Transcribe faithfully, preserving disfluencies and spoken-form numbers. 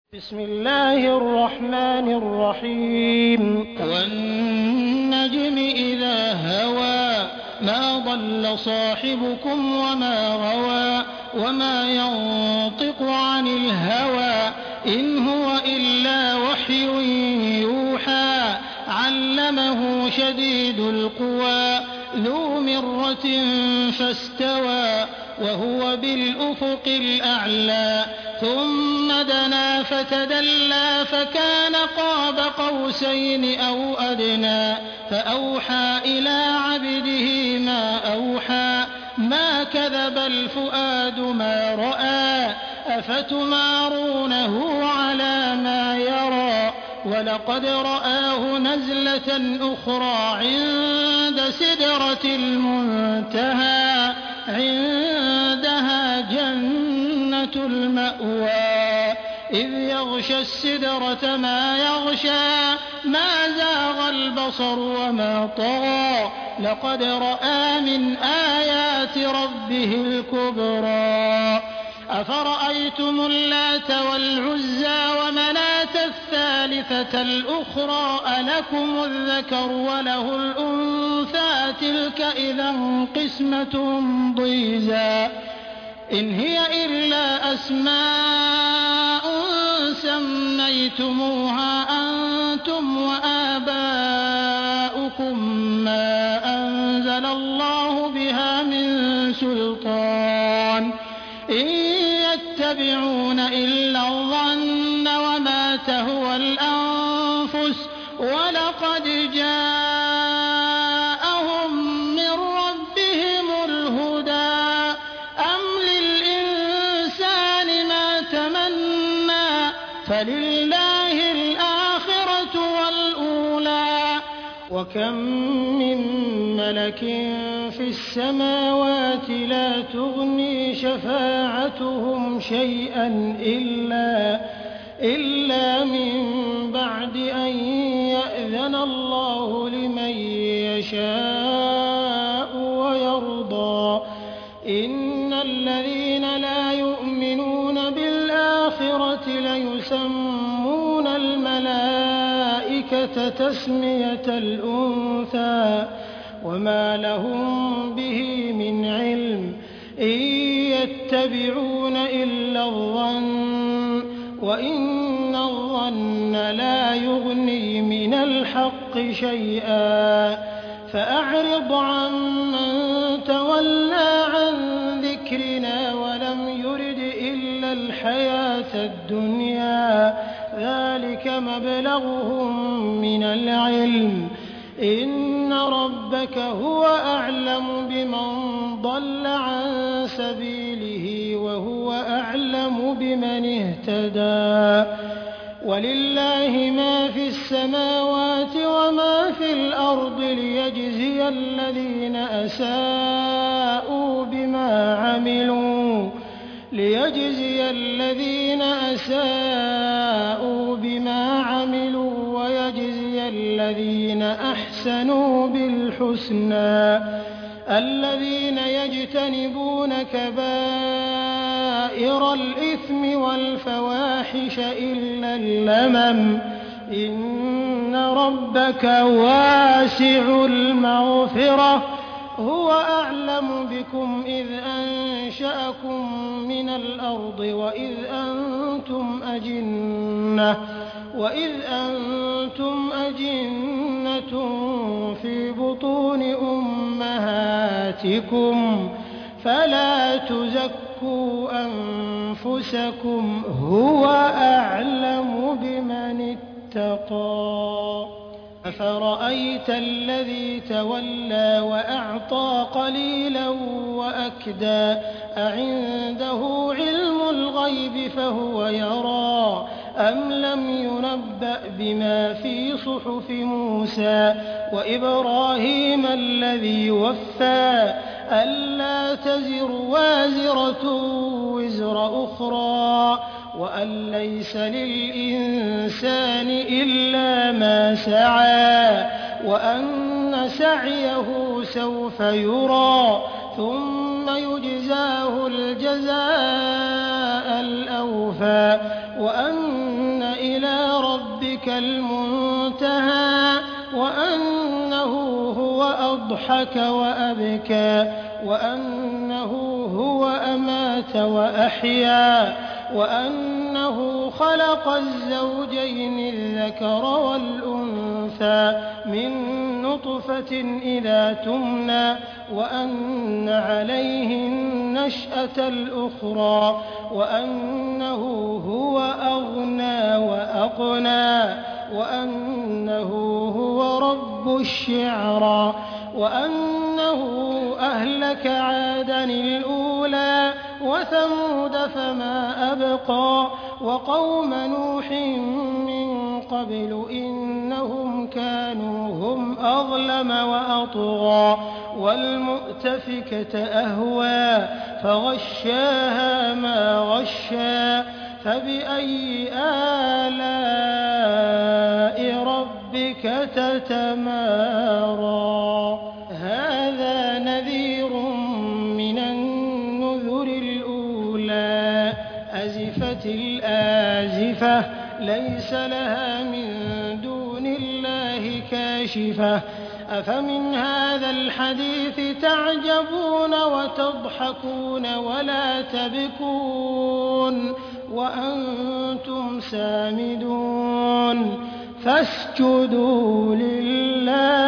بسم الله الرحمن الرحيم والنجم إذا هوى ما ضل صاحبكم وما غوى وما ينطق عن الهوى إن هو إلا وحي يوحى علمه شديد القوى ذو مرة فاستوى وهو بالأفق الأعلى ثم دنا فتدلى فكان قاب قوسين أو أدنى فأوحى إلى عبده ما أوحى ما كذب الفؤاد ما رأى أفتمارونه على ما يرى ولقد رآه نزلة أخرى عند سدرة المنتهى عندها جنة المأوى إذ يغشى السدرة ما يغشى ما زاغ البصر وما طغى لقد رأى من آيات ربه الكبرى أفرأيتم اللات والعزى ومناة الثالثة الأخرى ألكم الذكر وله الأنثى تلك إذا قسمة ضيزى إن هي إلا أسماء سميتموها أنتم وآباؤكم ما أنزل الله بها من سلطان إن يتبعون إلا الظن وما تهوى الأنفس ولقد جاءهم من ربهم الهدى أم للإنسان ما تمنى فلله الآخرة والأولى وكم من ملك في السماوات لا تغني شفاعتهم شيئا إلا إلا من بعد أن يأذن الله لمن يشاء ويرضى إن الذين لا يؤمنون بالآخرة ليسمون الملائكة تسمية الأنثى وما لهم به من علم إن يتبعون إلا الظن وإن الظن لا يغني من الحق شيئا فأعرض عمن تولى عن ذكرنا ولم يرد إلا الحياة الدنيا ذلك مبلغهم من العلم إن ربك هو أعلم بمن ضل عن سبيله وهو أعلم بمن اهتدى ولله ما في السماوات وما في الأرض ليجزي الذين أساءوا بما عملوا ليجزي الذين أساءوا بما عملوا ويجزي الذين أحسنوا بالحسنى الذين يجتنبون كبائر الإثم والفواحش إلا اللمم إن ربك واسع المغفرة هو أعلم بكم إذ أنشأكم من الأرض وإذ أنتم أجنة وإذ أنتم أجنة في بطون أمهاتكم فلا تزكوا أنفسكم هو أعلم بمن اتقى أفرأيت الذي تولى وأعطى قليلا وأكدى أعنده علم الغيب فهو يرى أم لم ينبأ بما في صحف موسى وإبراهيم الذي وفى ألا تزر وازرة وزر أخرى وأن ليس للإنسان إلا ما سعى وأن سعيه سوف يرى ثم يجزاه الجزاء الأوفى وأن ربك المنتهى وأنه هو أضحك وأبكى وأنه هو أمات وأحيا وأنه خلق الزوجين الذكر والأنثى من نطفة إذا تمنى وأن عليه النشأة الأخرى وأنه هو أغنى وأقنى وأنه هو رب الشعرى وأنه أهلك عادا الأولى وثمود فما أبقى وقوم نوح من قبل إنهم كانوا هم أظلم وأطغى والمؤتفكة أهوى فغشاها ما غشى فبأي آلاء ربك تتمارى هذا نذير من النذر الأولى أزفت الآزفة ليس لها من دون الله كاشفة أفمن هذا الحديث تعجبون وتضحكون ولا تبكون وأنتم سامدون فاسجدوا لله